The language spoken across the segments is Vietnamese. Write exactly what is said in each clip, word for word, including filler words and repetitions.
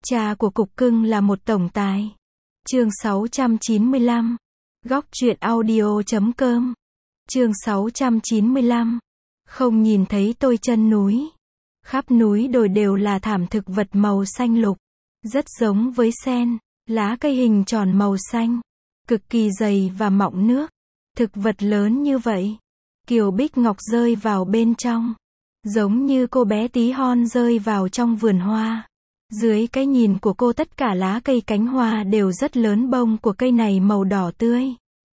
Cha của cục cưng là một tổng tài. Chương sáu trăm chín mươi lăm. Góc truyện audio chấm com. Chương sáu trăm chín mươi lăm. Không nhìn thấy tôi chân núi. Khắp núi đồi đều là thảm thực vật màu xanh lục. Rất giống với sen. Lá cây hình tròn màu xanh. Cực kỳ dày và mọng nước. Thực vật lớn như vậy. Kiều Bích Ngọc rơi vào bên trong. Giống như cô bé tí hon rơi vào trong vườn hoa. Dưới cái nhìn của cô tất cả lá cây cánh hoa đều rất lớn, bông của cây này màu đỏ tươi.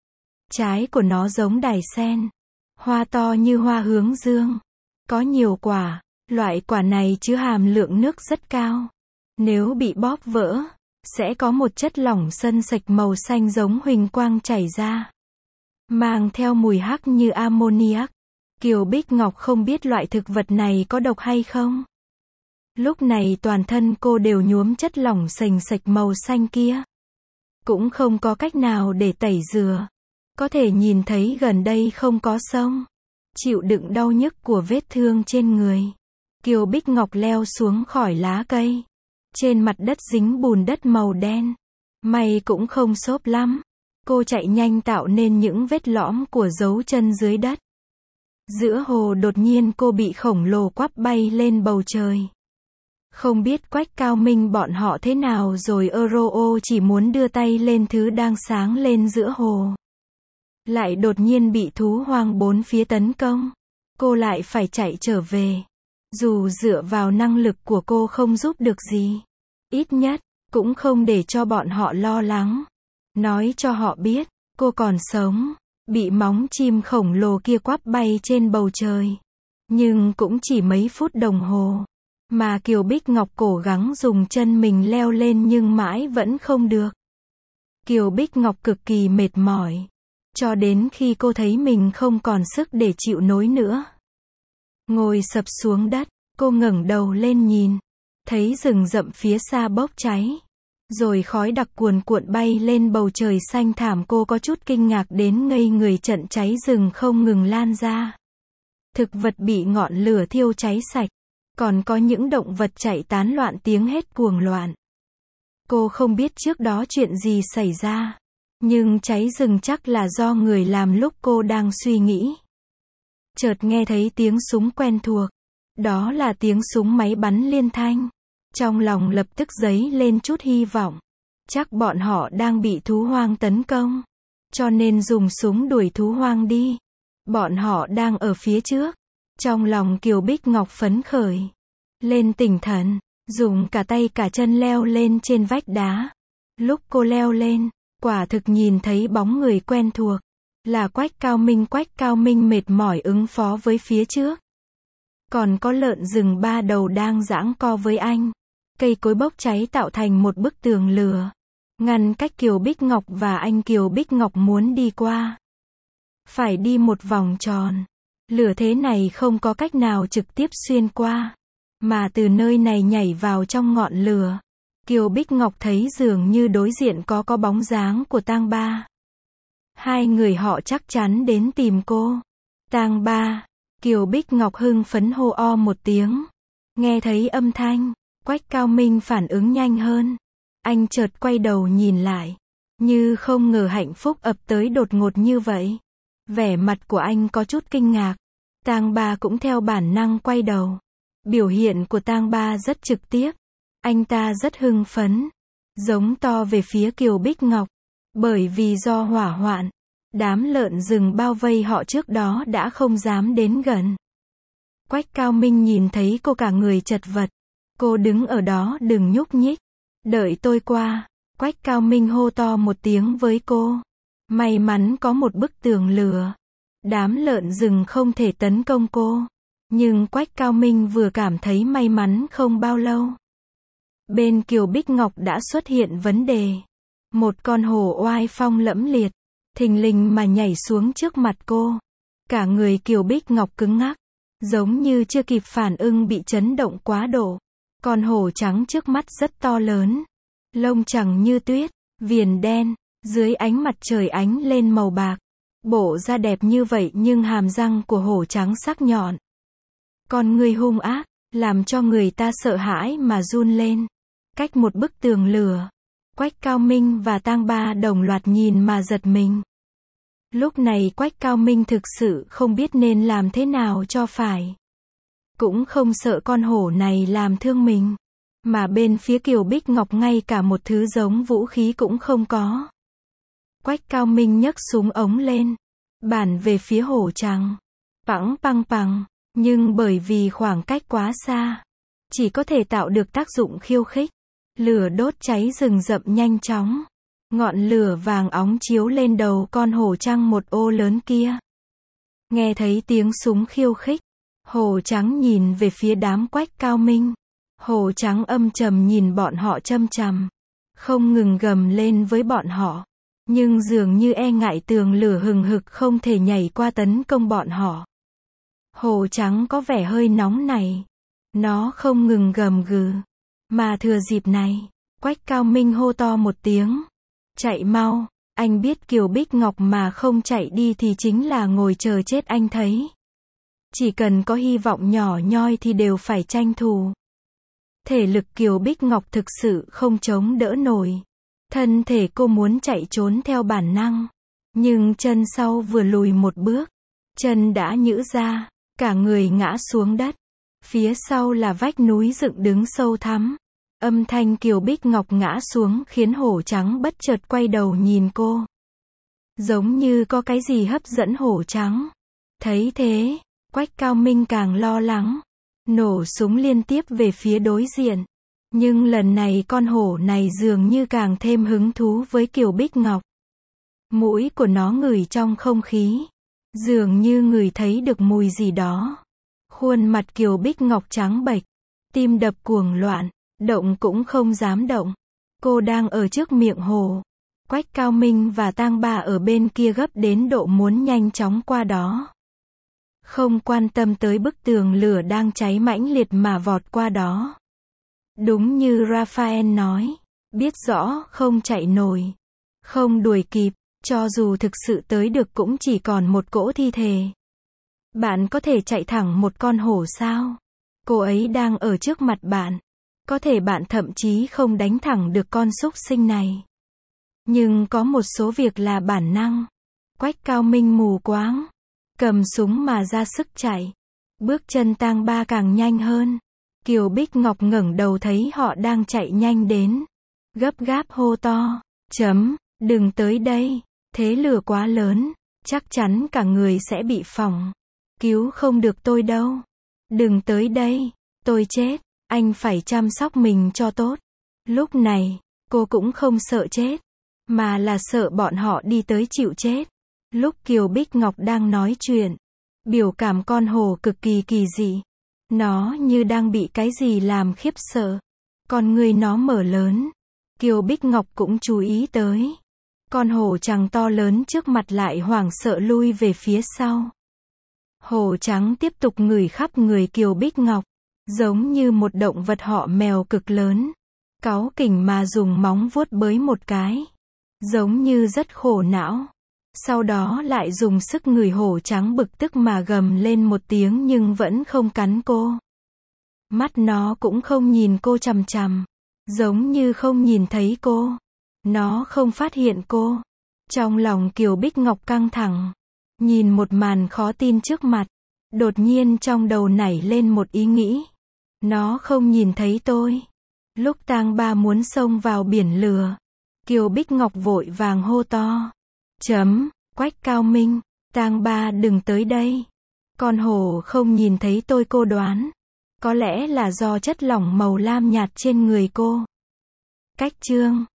Trái của nó giống đài sen. Hoa to như hoa hướng dương. Có nhiều quả. Loại quả này chứa hàm lượng nước rất cao. Nếu bị bóp vỡ, sẽ có một chất lỏng sân sạch màu xanh giống huỳnh quang chảy ra. Mang theo mùi hắc như ammoniac. Kiều Bích Ngọc không biết loại thực vật này có độc hay không. Lúc này toàn thân cô đều nhuốm chất lỏng sền sạch màu xanh kia. Cũng không có cách nào để tẩy rửa. Có thể nhìn thấy gần đây không có sông. Chịu đựng đau nhức của vết thương trên người. Kiều Bích Ngọc leo xuống khỏi lá cây. Trên mặt đất dính bùn đất màu đen. May cũng không xốp lắm. Cô chạy nhanh tạo nên những vết lõm của dấu chân dưới đất. Giữa hồ đột nhiên cô bị khổng lồ quắp bay lên bầu trời. Không biết Quách Cao Minh bọn họ thế nào rồi, Euro chỉ muốn đưa tay lên thứ đang sáng lên giữa hồ. Lại đột nhiên bị thú hoang bốn phía tấn công. Cô lại phải chạy trở về. Dù dựa vào năng lực của cô không giúp được gì. Ít nhất, cũng không để cho bọn họ lo lắng. Nói cho họ biết, cô còn sống. Bị móng chim khổng lồ kia quắp bay trên bầu trời. Nhưng cũng chỉ mấy phút đồng hồ. Mà Kiều Bích Ngọc cố gắng dùng chân mình leo lên nhưng mãi vẫn không được. Kiều Bích Ngọc cực kỳ mệt mỏi. Cho đến khi cô thấy mình không còn sức để chịu nổi nữa. Ngồi sập xuống đất, cô ngẩng đầu lên nhìn. Thấy rừng rậm phía xa bốc cháy. Rồi khói đặc cuồn cuộn bay lên bầu trời xanh thảm, cô có chút kinh ngạc đến ngây người, trận cháy rừng không ngừng lan ra. Thực vật bị ngọn lửa thiêu cháy sạch. Còn có những động vật chạy tán loạn tiếng hét cuồng loạn. Cô không biết trước đó chuyện gì xảy ra. Nhưng cháy rừng chắc là do người làm lúc cô đang suy nghĩ. Chợt nghe thấy tiếng súng quen thuộc. Đó là tiếng súng máy bắn liên thanh. Trong lòng lập tức dấy lên chút hy vọng. Chắc bọn họ đang bị thú hoang tấn công. Cho nên dùng súng đuổi thú hoang đi. Bọn họ đang ở phía trước. Trong lòng Kiều Bích Ngọc phấn khởi. Lên tinh thần. Dùng cả tay cả chân leo lên trên vách đá. Lúc cô leo lên, quả thực nhìn thấy bóng người quen thuộc. Là Quách Cao Minh. Quách Cao Minh mệt mỏi ứng phó với phía trước. Còn có lợn rừng ba đầu đang giãng co với anh. Cây cối bốc cháy tạo thành một bức tường lửa. Ngăn cách Kiều Bích Ngọc và anh. Kiều Bích Ngọc muốn đi qua. Phải đi một vòng tròn. Lửa thế này không có cách nào trực tiếp xuyên qua. Mà từ nơi này nhảy vào trong ngọn lửa. Kiều Bích Ngọc thấy dường như đối diện có có bóng dáng của Tang Ba. Hai người họ chắc chắn đến tìm cô. Tang Ba. Kiều Bích Ngọc hưng phấn hô o một tiếng. Nghe thấy âm thanh, Quách Cao Minh phản ứng nhanh hơn. Anh chợt quay đầu nhìn lại. Như không ngờ hạnh phúc ập tới đột ngột như vậy. Vẻ mặt của anh có chút kinh ngạc. Tang Ba cũng theo bản năng quay đầu. Biểu hiện của Tang Ba rất trực tiếp. Anh ta rất hưng phấn. Giống to về phía Kiều Bích Ngọc. Bởi vì do hỏa hoạn. Đám lợn rừng bao vây họ trước đó đã không dám đến gần. Quách Cao Minh nhìn thấy cô cả người chật vật. Cô đứng ở đó đừng nhúc nhích. Đợi tôi qua. Quách Cao Minh hô to một tiếng với cô. May mắn có một bức tường lửa. Đám lợn rừng không thể tấn công cô. Nhưng Quách Cao Minh vừa cảm thấy may mắn không bao lâu. Bên Kiều Bích Ngọc đã xuất hiện vấn đề. Một con hổ oai phong lẫm liệt. Thình lình mà nhảy xuống trước mặt cô. Cả người Kiều Bích Ngọc cứng ngắc. Giống như chưa kịp phản ứng bị chấn động quá độ. Con hổ trắng trước mắt rất to lớn. Lông trắng như tuyết. Viền đen. Dưới ánh mặt trời ánh lên màu bạc. Bộ da đẹp như vậy nhưng hàm răng của hổ trắng sắc nhọn. Con người hung ác. Làm cho người ta sợ hãi mà run lên. Cách một bức tường lửa, Quách Cao Minh và Tang Ba đồng loạt nhìn mà giật mình. Lúc này Quách Cao Minh thực sự không biết nên làm thế nào cho phải. Cũng không sợ con hổ này làm thương mình. Mà bên phía Kiều Bích Ngọc ngay cả một thứ giống vũ khí cũng không có. Quách Cao Minh nhấc súng ống lên, bắn về phía hổ trắng. Pẳng păng păng, nhưng bởi vì khoảng cách quá xa, chỉ có thể tạo được tác dụng khiêu khích. Lửa đốt cháy rừng rậm nhanh chóng. Ngọn lửa vàng óng chiếu lên đầu con hổ trắng một ô lớn kia. Nghe thấy tiếng súng khiêu khích, hổ trắng nhìn về phía đám Quách Cao Minh. Hổ trắng âm trầm nhìn bọn họ chăm chằm, không ngừng gầm lên với bọn họ, nhưng dường như e ngại tường lửa hừng hực không thể nhảy qua tấn công bọn họ. Hổ trắng có vẻ hơi nóng này, nó không ngừng gầm gừ, mà thừa dịp này, Quách Cao Minh hô to một tiếng, chạy mau, anh biết Kiều Bích Ngọc mà không chạy đi thì chính là ngồi chờ chết anh thấy. Chỉ cần có hy vọng nhỏ nhoi thì đều phải tranh thủ. Thể lực Kiều Bích Ngọc thực sự không chống đỡ nổi. Thân thể cô muốn chạy trốn theo bản năng. Nhưng chân sau vừa lùi một bước, chân đã nhũ ra, cả người ngã xuống đất. Phía sau là vách núi dựng đứng sâu thẳm. Âm thanh Kiều Bích Ngọc ngã xuống khiến hổ trắng bất chợt quay đầu nhìn cô. Giống như có cái gì hấp dẫn hổ trắng. Thấy thế, Quách Cao Minh càng lo lắng. Nổ súng liên tiếp về phía đối diện. Nhưng lần này con hổ này dường như càng thêm hứng thú với Kiều Bích Ngọc. Mũi của nó ngửi trong không khí. Dường như ngửi thấy được mùi gì đó. Khuôn mặt Kiều Bích Ngọc trắng bệch. Tim đập cuồng loạn. Động cũng không dám động. Cô đang ở trước miệng hồ. Quách Cao Minh và Tang Ba ở bên kia gấp đến độ muốn nhanh chóng qua đó. Không quan tâm tới bức tường lửa đang cháy mãnh liệt mà vọt qua đó. Đúng như Raphael nói, biết rõ không chạy nổi, không đuổi kịp, cho dù thực sự tới được cũng chỉ còn một cỗ thi thể. Bạn có thể chạy thẳng một con hổ sao? Cô ấy đang ở trước mặt bạn. Có thể bạn thậm chí không đánh thẳng được con súc sinh này. Nhưng có một số việc là bản năng. Quách Cao Minh mù quáng, cầm súng mà ra sức chạy. Bước chân Tang Ba càng nhanh hơn. Kiều Bích Ngọc ngẩng đầu thấy họ đang chạy nhanh đến. Gấp gáp hô to, chấm, đừng tới đây, thế lửa quá lớn, chắc chắn cả người sẽ bị phỏng. Cứu không được tôi đâu. Đừng tới đây, tôi chết, anh phải chăm sóc mình cho tốt. Lúc này, cô cũng không sợ chết, mà là sợ bọn họ đi tới chịu chết. Lúc Kiều Bích Ngọc đang nói chuyện, biểu cảm con hổ cực kỳ kỳ dị. Nó như đang bị cái gì làm khiếp sợ. Con người nó mở lớn. Kiều Bích Ngọc cũng chú ý tới. Con hổ trắng to lớn trước mặt lại hoảng sợ lui về phía sau. Hổ trắng tiếp tục ngửi khắp người Kiều Bích Ngọc. Giống như một động vật họ mèo cực lớn. Cáu kỉnh mà dùng móng vuốt bới một cái. Giống như rất khổ não. Sau đó lại dùng sức ngửi hổ trắng bực tức mà gầm lên một tiếng nhưng vẫn không cắn cô. Mắt nó cũng không nhìn cô chằm chằm. Giống như không nhìn thấy cô. Nó không phát hiện cô. Trong lòng Kiều Bích Ngọc căng thẳng. Nhìn một màn khó tin trước mặt. Đột nhiên trong đầu nảy lên một ý nghĩ. Nó không nhìn thấy tôi. Lúc Tang Ba muốn xông vào biển lửa. Kiều Bích Ngọc vội vàng hô to. Chấm, Quách Cao Minh, Tang Ba đừng tới đây. Con hổ không nhìn thấy tôi, cô đoán. Có lẽ là do chất lỏng màu lam nhạt trên người cô. Cách chương